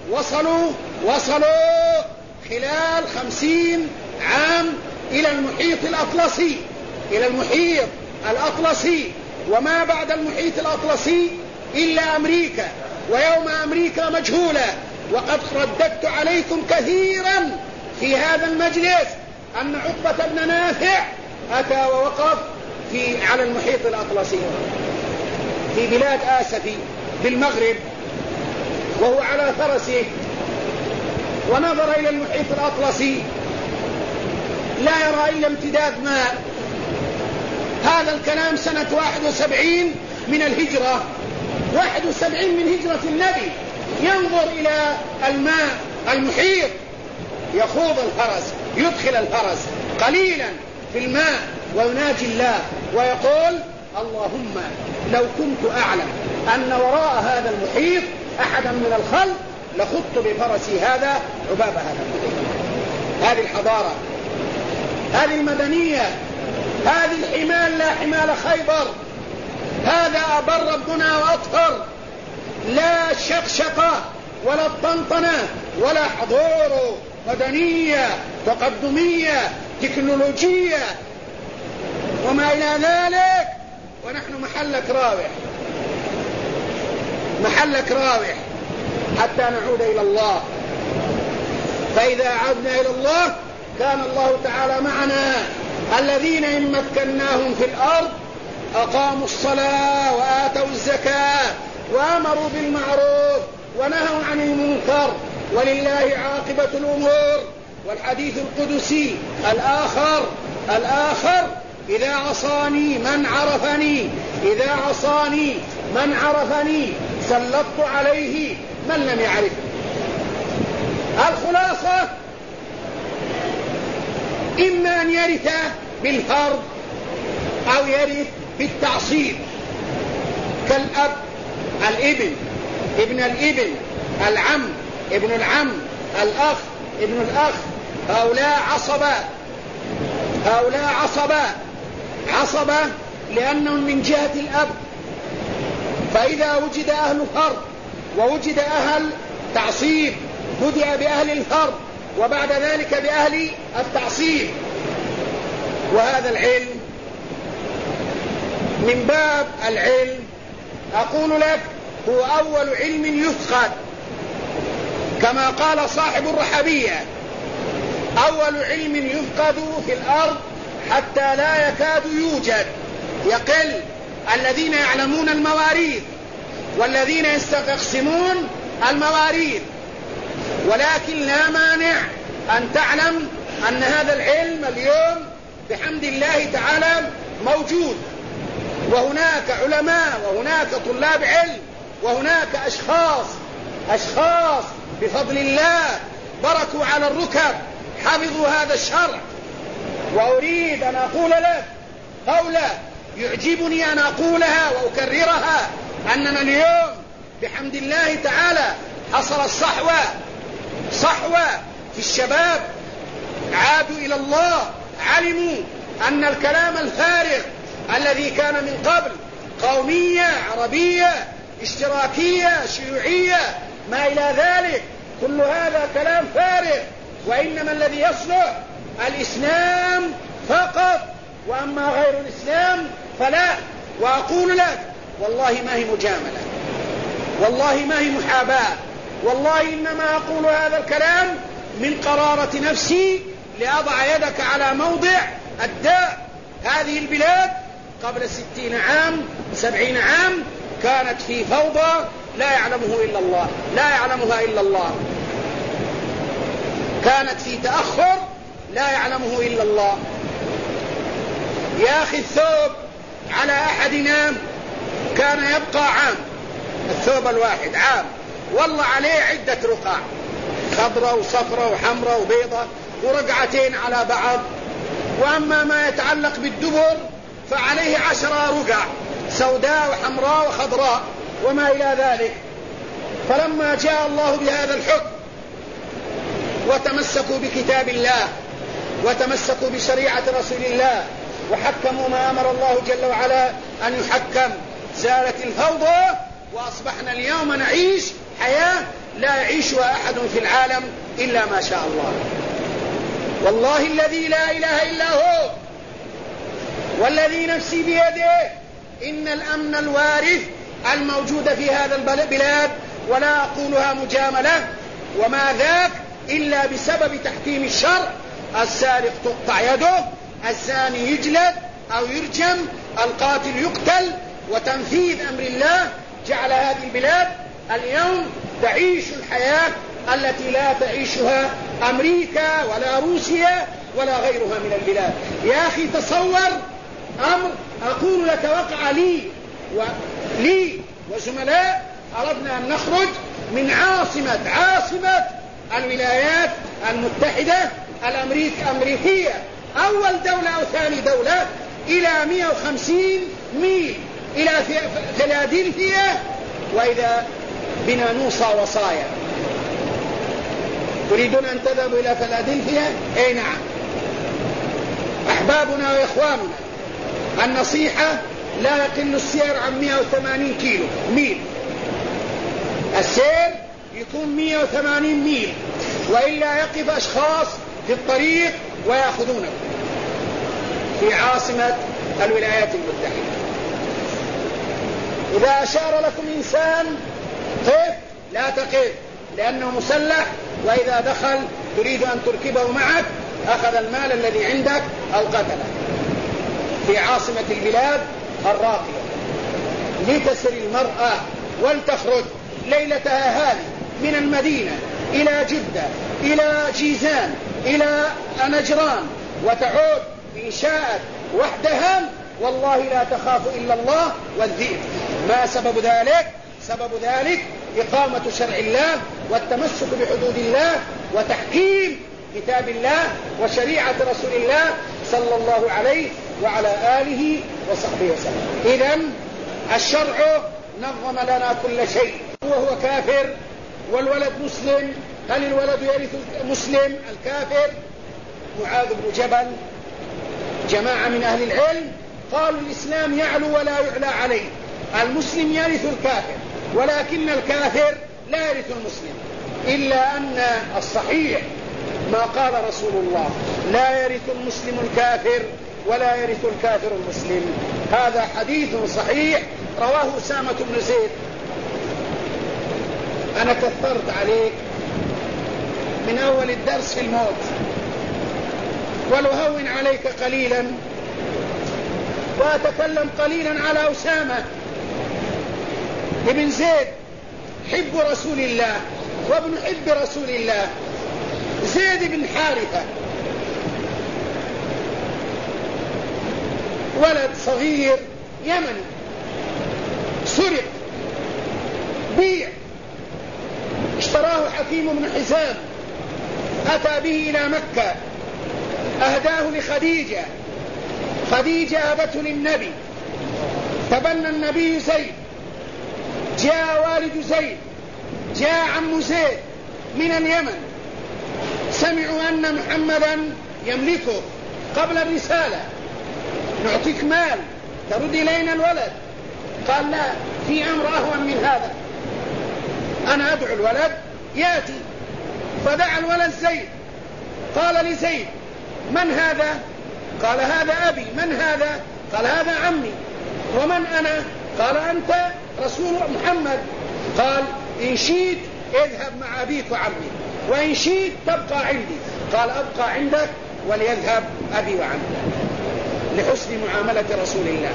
وصلوا خلال 50 عام إلى المحيط الأطلسي. إلى المحيط الأطلسي. وما بعد المحيط الأطلسي إلا أمريكا، ويوم أمريكا مجهولة. وقد رددت عليكم كثيرا في هذا المجلس أن عقبة بن نافع أتى ووقف على المحيط الأطلسي في بلاد آسفي بالمغرب وهو على فرسه، ونظر إلى المحيط الأطلسي لا يرى إلا امتداد ماء. هذا الكلام سنة 71 من الهجرة، 71 من هجرة النبي. ينظر إلى الماء المحيط، يخوض الفرس، يدخل الفرس قليلا في الماء ويناجي الله ويقول: اللهم لو كنت أعلم أن وراء هذا المحيط أحدا من الخلق لخضت بفرسي هذا عباب هذا المحيط. هذه الحضارة، هذه المدنية، هذه الحمال لا حمال خيبر. هذا أبر ربنا وأطهر. لا شقشقة ولا الطنطنة ولا حضور، مدنية تقدمية تكنولوجية وما إلى ذلك. ونحن محلك راوح. حتى نعود إلى الله. فإذا عدنا إلى الله كان الله تعالى معنا. الذين إن مكناهم في الأرض أقاموا الصلاة وآتوا الزكاة وأمروا بالمعروف ونهوا عن المنكر ولله عاقبة الأمور. والحديث القدسي الآخر إذا عصاني من عرفني سلطت عليه من لم يعرفني. الخلاصة إما أن يرث بالفرض أو يرث بالتعصيب، كالأب، الابن، ابن الابن، العم، ابن العم، الأخ، ابن الأخ. هؤلاء عصبة لأنهم من جهة الأب. فإذا وجد أهل فرض ووجد أهل تعصيب بدأ بأهل الفرض وبعد ذلك بأهل التعصيب. وهذا العلم من باب العلم أقول لك هو أول علم يفقد، كما قال صاحب الرحبية: أول علم يفقد في الأرض حتى لا يكاد يوجد، يقل الذين يعلمون المواريث والذين يستقسمون المواريث. ولكن لا مانع أن تعلم أن هذا العلم اليوم بحمد الله تعالى موجود، وهناك علماء وهناك طلاب علم وهناك أشخاص بفضل الله بركوا على الركب حفظوا هذا الشرع. وأريد أن أقول لك قولة يعجبني أن أقولها وأكررها: أننا اليوم بحمد الله تعالى حصل صحوة في الشباب، عادوا إلى الله، علموا أن الكلام الفارغ الذي كان من قبل قومية، عربية، اشتراكية، شيوعية، ما إلى ذلك، كل هذا كلام فارغ، وإنما الذي يصلح الإسلام فقط، وأما غير الإسلام فلا. وأقول لك والله ما هي مجاملة، والله ما هي محاباة، والله إنما أقول هذا الكلام من قرارة نفسي لأضع يدك على موضع الداء. هذه البلاد قبل 60 عام 70 عام كانت في فوضى لا يعلمها إلا الله، كانت في تأخر لا يعلمه إلا الله. يا أخي الثوب على أحدنا كان يبقى عام، الثوب الواحد عام، والله عليه عدة رقع، خضراء وصفراء وحمراء وبيضة ورقعتين على بعض. وأما ما يتعلق بالدبر فعليه 10 رقع، سوداء وحمراء وخضراء وما إلى ذلك. فلما جاء الله بهذا الحكم وتمسكوا بكتاب الله وتمسكوا بشريعة رسول الله وحكموا ما أمر الله جل وعلا أن يحكم، زالت الفوضى وأصبحنا اليوم نعيش حياة لا يعيشها أحد في العالم إلا ما شاء الله. والله الذي لا إله إلا هو والذي نفسي بيده إن الأمن الوارث الموجود في هذا البلاد، ولا أقولها مجاملة، وما ذاك إلا بسبب تحكيم الشرع: السارق تقطع يده، الزاني يجلد أو يرجم، القاتل يقتل، وتنفيذ أمر الله جعل هذه البلاد اليوم تعيش الحياة التي لا تعيشها أمريكا ولا روسيا ولا غيرها من البلاد. يا أخي تصور أمر أقول لك وقع لي وزملاء، أردنا أن نخرج من عاصمة الولايات المتحدة الأمريكية، أول دولة أو ثاني دولة، إلى 150 ميل إلى فيلادلفيا، وإذا بنا نوصى وصايا. تريدون أن تذهبوا إلى فيلادلفيا؟ أي نعم. أحبابنا وإخواننا، النصيحة: لا يقل السير عن 180 ميل، السير يكون 180 ميل، وإلا يقف أشخاص في الطريق ويأخذونه في عاصمة الولايات المتحدة. إذا أشار لكم إنسان قف لا تقف، لأنه مسلح، وإذا دخل تريد أن تركبه معك أخذ المال الذي عندك أو قتله. في عاصمة البلاد الراقية لتسر المرأة ولتخرج ليلتها هذه من المدينة إلى جدة إلى جيزان إلى نجران وتعود إن شاءت وحدها والله لا تخاف إلا الله والذئب. ما سبب ذلك؟ سبب ذلك إقامة شرع الله والتمسك بحدود الله وتحكيم كتاب الله وشريعة رسول الله صلى الله عليه وعلى آله وصحبه وسلم. إذن الشرع نظم لنا كل شيء. وهو كافر والولد مسلم، هل الولد يرث مسلم الكافر؟ معاذ بن جبل جماعة من أهل العلم قالوا الإسلام يعلو ولا يعلى عليه، المسلم يرث الكافر ولكن الكافر لا يرث المسلم، إلا أن الصحيح ما قال رسول الله لا يرث المسلم الكافر ولا يرث الكافر المسلم. هذا حديث صحيح رواه أسامة بن زيد. أنا كثرت عليك من أول الدرس في الموت، ولأهون عليك قليلا وأتكلم قليلا على أسامة ابن زيد حب رسول الله وابن حب رسول الله. زيد بن حارثة ولد صغير يمني سرق بيع، اشتراه حكيم بن حزام، أتى به إلى مكة، أهداه لخديجة، خديجة أهدته للنبي، تبنى النبي زيد، جاء والد زيد، جاء عم زيد من اليمن، سمعوا أن محمدا يملكه قبل الرسالة، نعطيك مال ترد إلينا الولد. قال لا، في أمر أهون من هذا، أنا أدعو الولد يأتي. فدعا الولد زيد، قال لزيد من هذا؟ قال هذا أبي. من هذا؟ قال هذا عمي. ومن أنا؟ قال أنت رسول محمد. قال إن شئت اذهب مع أبيك وعمي، وإن شئت تبقى عندي. قال أبقى عندك وليذهب أبي وعمي، لحسن معاملة رسول الله.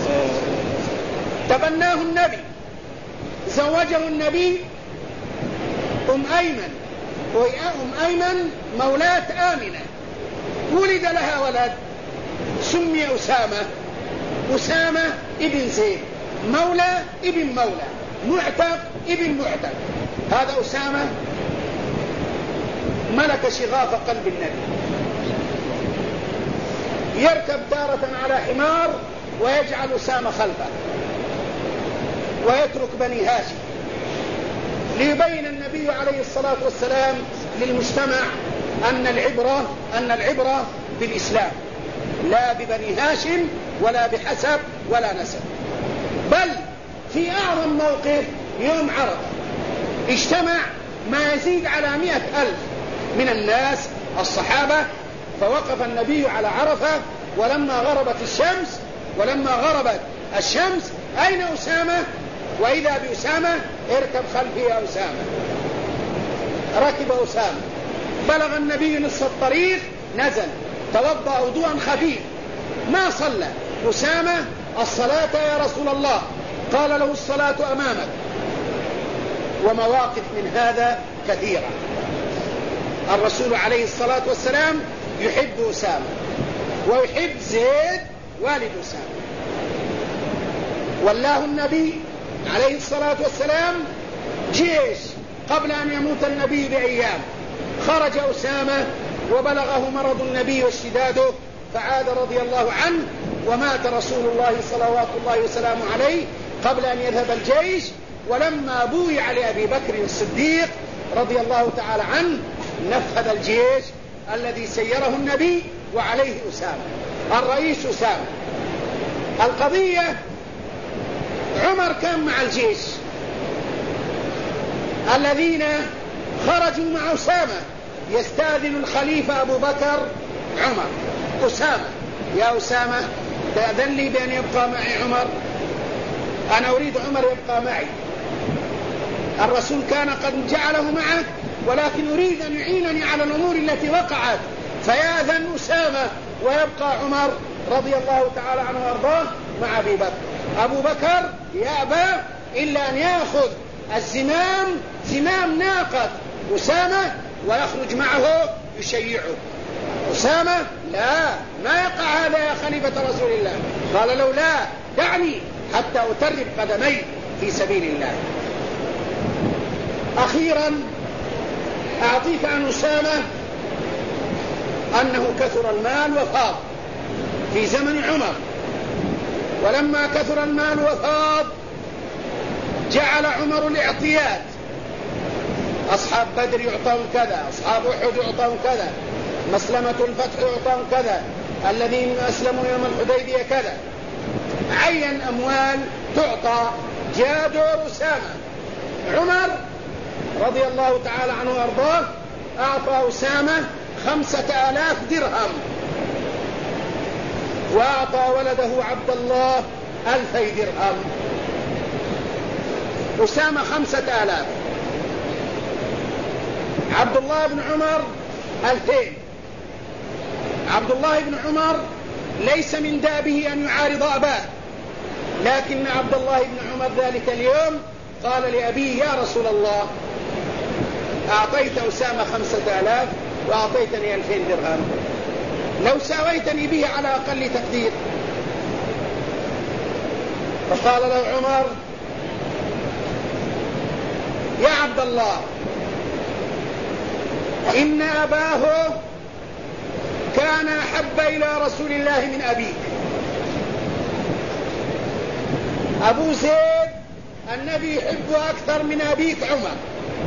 تبناه النبي، زوجه النبي أم أيمن، وأم أيمن مولاة آمنة، ولد لها ولد سمي أسامة، أسامة ابن زيد، مولى ابن مولى، معتق ابن معتق. هذا أسامة ملك شغاف قلب النبي، يركب تارة على حمار ويجعل أسامة خلفه ويترك بني هاشم، ليبين النبي عليه الصلاة والسلام للمجتمع أن العبرة بالإسلام لا ببني هاشم ولا بحسب ولا نسب. بل في أعظم موقف يوم عرفة اجتمع ما يزيد على 100,000 من الناس الصحابة، فوقف النبي على عرفة ولما غربت الشمس أين أسامة؟ وإذا بأسامة اركب خلفي يا أسامة. ركب أسامة، بلغ النبي نصف الطريق، نزل توضأ وضوءا خفيف، ما صلى. أسامة الصلاة يا رسول الله، قال له الصلاة أمامك. ومواقف من هذا كثيرة. الرسول عليه الصلاة والسلام يحب أسامة ويحب زيد والد أسامة. والله النبي عليه الصلاة والسلام جيش قبل أن يموت النبي بأيام، خرج أسامة وبلغه مرض النبي واشتداده، فعاد رضي الله عنه، ومات رسول الله صلوات الله وسلامه عليه قبل أن يذهب الجيش. ولما بويع لأبي بكر الصديق رضي الله تعالى عنه نفذ الجيش الذي سيره النبي وعليه أسامة، الرئيس أسامة. القضية عمر كان مع الجيش الذين خرجوا مع أسامة، يستأذن الخليفة أبو بكر عمر: أسامة يا أسامة تأذن لي بأن يبقى معي عمر، أنا أريد عمر يبقى معي. الرسول كان قد جعله معه، ولكن يريد أن يعينني على الأمور التي وقعت، فيأذن أسامة ويبقى عمر رضي الله تعالى عنه وارضاه مع أبي بكر. أبو بكر يأبى إلا أن يأخذ الزمام، زمام ناقة أسامة، ويخرج معه يشيعه. أسامة لا، ما يقع هذا يا خليفة رسول الله. قال له لا، دعني حتى أترب قدمي في سبيل الله. أخيرا أعطيك عن أسامة أنه كثر المال وفاض في زمن عمر، ولما كثر المال وفاض جعل عمر الاعطيات، أصحاب بدر يعطون كذا، أصحاب أحد يعطون كذا، مسلمة الفتح يعطون كذا، الذين أسلموا يوم الحديبية كذا، عين أموال تعطى. جاء دور أسامة. عمر رضي الله تعالى عنه وأرضاه أعطى أسامة 5000 درهم، وأعطى ولده عبد الله 2000 درهم. أسامة 5000، عبد الله بن عمر 2000. عبد الله بن عمر ليس من دابه أن يعارض أباه، لكن عبد الله بن عمر ذلك اليوم قال لأبيه يا رسول الله، أعطيت أسامة 5000 وأعطيتني 2000 درهم، لو ساويتني به على أقل تقدير. فقال له عمر يا عبد الله، إن أباه كان أحب إلى رسول الله من أبيك. أبو زيد النبي يحبه أكثر من أبيك عمر،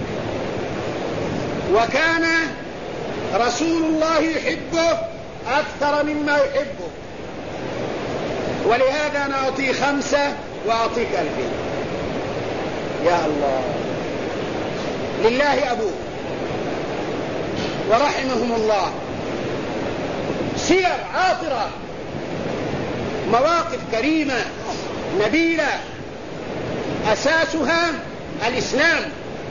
وكان رسول الله يحبه أكثر مما يحبه، ولهذا أنا أعطيه 5 وأعطيك 2000. يا الله، لله أبوه ورحمهم الله. سير عاطرة، مواقف كريمة نبيلة، أساسها الإسلام،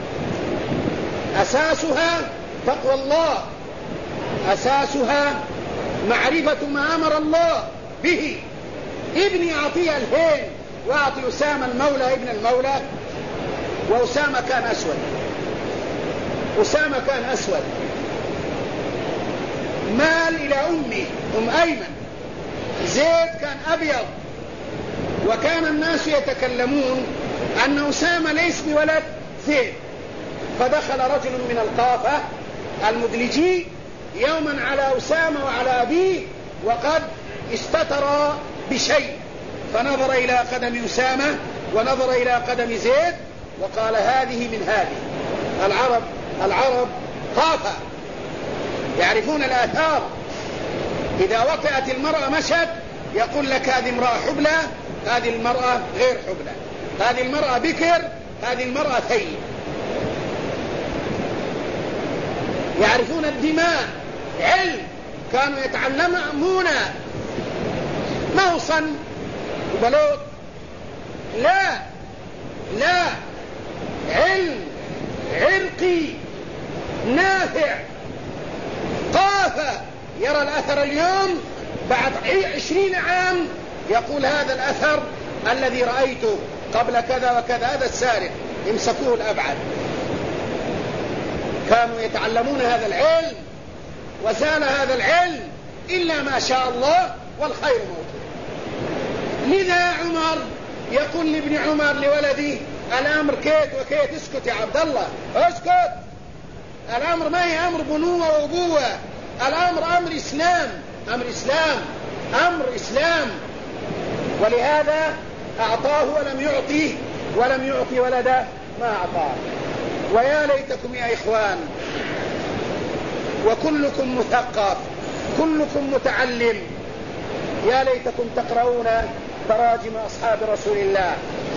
أساسها تقوى الله، أساسها معرفة ما أمر الله به. ابني أعطيه 2000 وأعطي أسامة المولى ابن المولى، وأسامة كان أسود، أسامة كان أسود. مال إلى أمي أم أيمن. زيد كان أبيض، وكان الناس يتكلمون أن أسامة ليس بولد زيد. فدخل رجل من القافة المدلجي يوما على أسامة وعلى أبيه وقد استتر بشيء، فنظر إلى قدم أسامة ونظر إلى قدم زيد وقال هذه من هذه. العرب قافة يعرفون الآثار، إذا وطئت المرأة مشت يقول لك هذه امرأة حبلى، هذه المرأة غير حبلى، هذه المرأة بكر، هذه المرأة ثيب. يعرفون الدماء، علم، كانوا يتعلمون موصا وبلوط. لا، علم عرقي نافع. قافة يرى الأثر اليوم بعد 20 عام يقول هذا الأثر الذي رأيته قبل كذا وكذا، هذا السارق امسكوه الأبعد. كانوا يتعلمون هذا العلم، وزال هذا العلم إلا ما شاء الله والخير موجود. لذا عمر يقول لابن عمر لولده الأمر كيت وكيت، اسكت يا عبد الله اسكت، الأمر ما هي أمر بنوة وأبوة، الأمر أمر إسلام، أمر إسلام، أمر إسلام. ولهذا أعطاه ولم يعطي ولده ما أعطاه. ويا ليتكم يا إخوان، وكلكم مثقف، كلكم متعلم، يا ليتكم تقرؤون تراجم أصحاب رسول الله،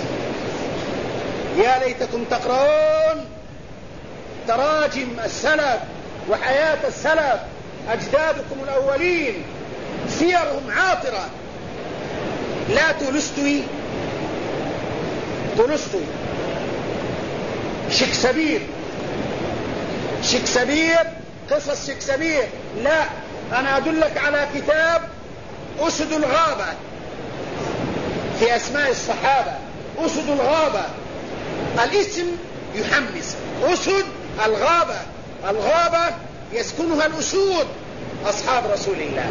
يا ليتكم تقرؤون تراجم السلف وحياة السلف، أجدادكم الأولين، سيرهم عاطرة. لا تولستوي شكسبير قصص شكسبير، لا، أنا أدلك على كتاب أسد الغابة في أسماء الصحابة. أسد الغابة، الاسم يحمس، أسد الغابة، الغابة يسكنها الأسود أصحاب رسول الله.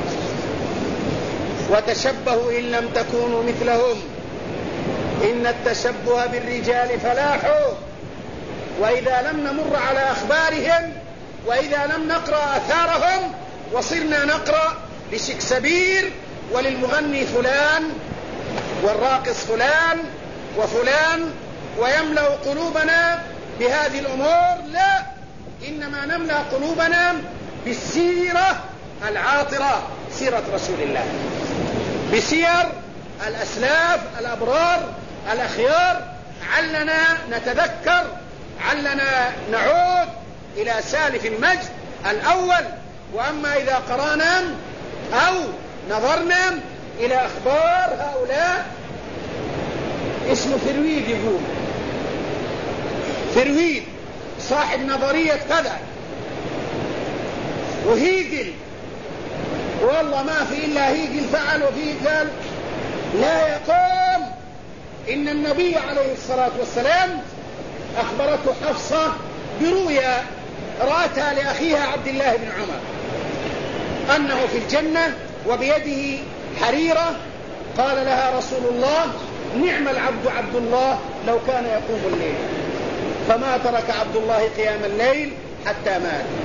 وتشبهوا إن لم تكونوا مثلهم إن التشبه بالرجال فلاح. وإذا لم نمر على أخبارهم وإذا لم نقرأ أثارهم وصرنا نقرأ لشكسبير وللمغني فلان والراقص فلان وفلان ويملأ قلوبنا بهذه الأمور، لا، إنما نملأ قلوبنا بالسيرة العاطرة، سيرة رسول الله، بسير الأسلاف الأبرار الأخيار، علنا نتذكر، علنا نعود إلى سالف المجد الأول. وأما إذا قرأنا أو نظرنا إلى أخبار هؤلاء، اسمه فرويد، يقول فرويد صاحب نظرية كذا، وهيجل، والله ما في إلا هيجل فعل وفيه قال، لا يقوم. إن النبي عليه الصلاة والسلام أخبرته حفصة برؤيا رأتها لأخيها عبد الله بن عمر أنه في الجنة وبيده حريرة، قال لها رسول الله: نعم العبد عبد الله لو كان يقوم الليل. فما ترك عبد الله قيام الليل حتى مات.